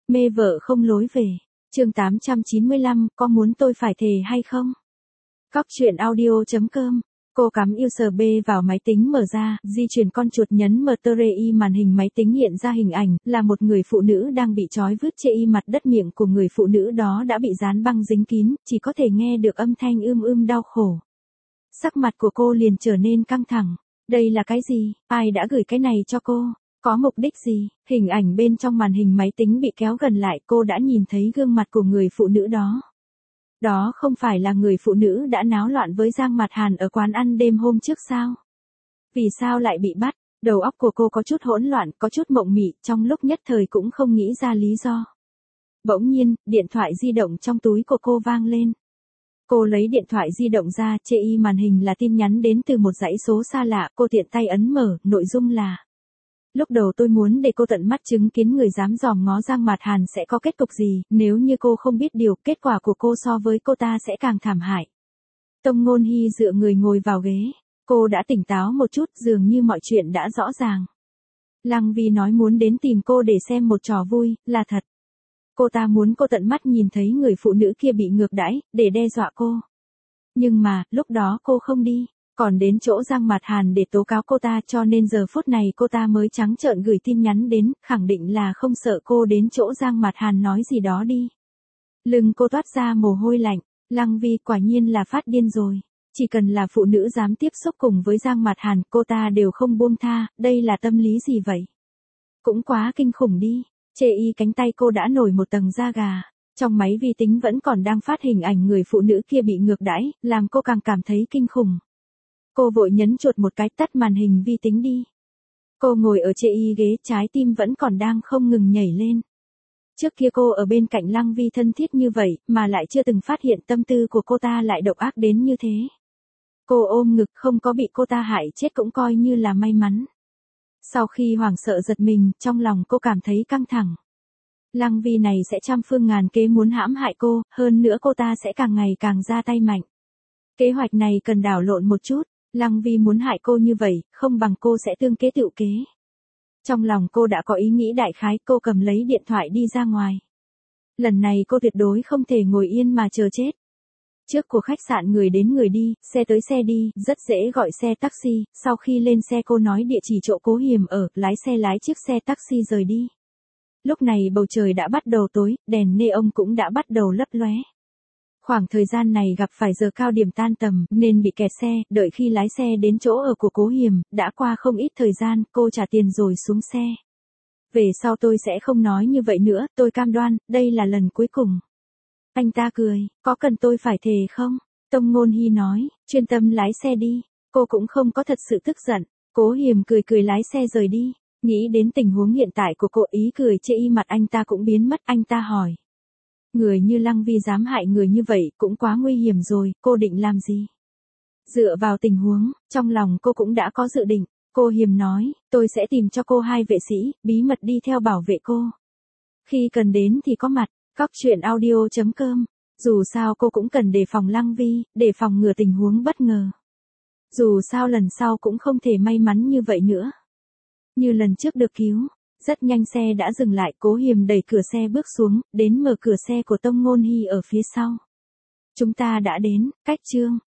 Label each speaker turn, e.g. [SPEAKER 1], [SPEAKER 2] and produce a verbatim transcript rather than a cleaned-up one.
[SPEAKER 1] Mê vợ không lối về. Chương tám trăm chín mươi lăm, có muốn tôi phải thề hay không? Cóc truyện audio chấm com. Cô cắm u ét bê vào máy tính mở ra, di chuyển con chuột nhấn em tê rờ i màn hình máy tính hiện ra hình ảnh, là một người phụ nữ đang bị trói vứt trên mặt đất, miệng của người phụ nữ đó đã bị dán băng dính kín, chỉ có thể nghe được âm thanh ưm ưm đau khổ. Sắc mặt của cô liền trở nên căng thẳng. Đây là cái gì? Ai đã gửi cái này cho cô? Có mục đích gì? Hình ảnh bên trong màn hình máy tính bị kéo gần lại, cô đã nhìn thấy gương mặt của người phụ nữ đó. Đó không phải là người phụ nữ đã náo loạn với Giang Mạt Hàn ở quán ăn đêm hôm trước sao? Vì sao lại bị bắt? Đầu óc của cô có chút hỗn loạn, có chút mộng mị, trong lúc nhất thời cũng không nghĩ ra lý do. Bỗng nhiên, điện thoại di động trong túi của cô vang lên. Cô lấy điện thoại di động ra, trên màn hình là tin nhắn đến từ một dãy số xa lạ, cô tiện tay ấn mở, nội dung là: Lúc đầu tôi muốn để cô tận mắt chứng kiến người dám dòm ngó Giang Mạt Hàn sẽ có kết cục gì, nếu như cô không biết điều, kết quả của cô so với cô ta sẽ càng thảm hại. Tông Ngôn Hy dựa người ngồi vào ghế. Cô đã tỉnh táo một chút, dường như mọi chuyện đã rõ ràng. Lăng Vi nói muốn đến tìm cô để xem một trò vui, là thật. Cô ta muốn cô tận mắt nhìn thấy người phụ nữ kia bị ngược đãi, để đe dọa cô. Nhưng mà, lúc đó cô không đi, còn đến chỗ Giang Mạt Hàn để tố cáo cô ta, cho nên giờ phút này cô ta mới trắng trợn gửi tin nhắn đến, khẳng định là không sợ cô đến chỗ Giang Mạt Hàn nói gì đó đi. Lưng cô toát ra mồ hôi lạnh, Lăng Vi quả nhiên là phát điên rồi. Chỉ cần là phụ nữ dám tiếp xúc cùng với Giang Mạt Hàn, cô ta đều không buông tha, đây là tâm lý gì vậy? Cũng quá kinh khủng đi. Chê y cánh tay cô đã nổi một tầng da gà. Trong máy vi tính vẫn còn đang phát hình ảnh người phụ nữ kia bị ngược đãi, làm cô càng cảm thấy kinh khủng. Cô vội nhấn chuột một cái, tắt màn hình vi tính đi. Cô ngồi ở trên y ghế, trái tim vẫn còn đang không ngừng nhảy lên. Trước kia cô ở bên cạnh Lăng Vi thân thiết như vậy, mà lại chưa từng phát hiện tâm tư của cô ta lại độc ác đến như thế. Cô ôm ngực, không có bị cô ta hại chết cũng coi như là may mắn. Sau khi hoảng sợ giật mình, trong lòng cô cảm thấy căng thẳng. Lăng Vi này sẽ trăm phương ngàn kế muốn hãm hại cô, hơn nữa cô ta sẽ càng ngày càng ra tay mạnh. Kế hoạch này cần đảo lộn một chút. Lăng Vi muốn hại cô như vậy, không bằng cô sẽ tương kế tựu kế. Trong lòng cô đã có ý nghĩ đại khái, cô cầm lấy điện thoại đi ra ngoài. Lần này cô tuyệt đối không thể ngồi yên mà chờ chết. Trước của khách sạn người đến người đi, xe tới xe đi, rất dễ gọi xe taxi, sau khi lên xe cô nói địa chỉ chỗ Cố Hiềm ở, lái xe lái chiếc xe taxi rời đi. Lúc này bầu trời đã bắt đầu tối, đèn neon cũng đã bắt đầu lấp lóe. Khoảng thời gian này gặp phải giờ cao điểm tan tầm, nên bị kẹt xe, đợi khi lái xe đến chỗ ở của Cố Hiềm, đã qua không ít thời gian, cô trả tiền rồi xuống xe. Về sau tôi sẽ không nói như vậy nữa, tôi cam đoan, đây là lần cuối cùng. Anh ta cười, có cần tôi phải thề không? Tông Ngôn Hy nói, chuyên tâm lái xe đi, cô cũng không có thật sự tức giận. Cố Hiềm cười cười lái xe rời đi, nghĩ đến tình huống hiện tại của cô, ý cười trên y mặt anh ta cũng biến mất, anh ta hỏi. Người như Lăng Vi dám hại người như vậy cũng quá nguy hiểm rồi, cô định làm gì? Dựa vào tình huống, trong lòng cô cũng đã có dự định. Cô Hiềm nói, tôi sẽ tìm cho cô hai vệ sĩ, bí mật đi theo bảo vệ cô. Khi cần đến thì có mặt. Cóc truyện audio chấm com. Dù sao cô cũng cần đề phòng Lăng Vi, để phòng ngừa tình huống bất ngờ. Dù sao lần sau cũng không thể may mắn như vậy nữa. Như lần trước được cứu. Rất nhanh xe đã dừng lại, Cố Hiềm đẩy cửa xe bước xuống, đến mở cửa xe của Tông Ngôn Hy ở phía sau. Chúng ta đã đến, cách chương.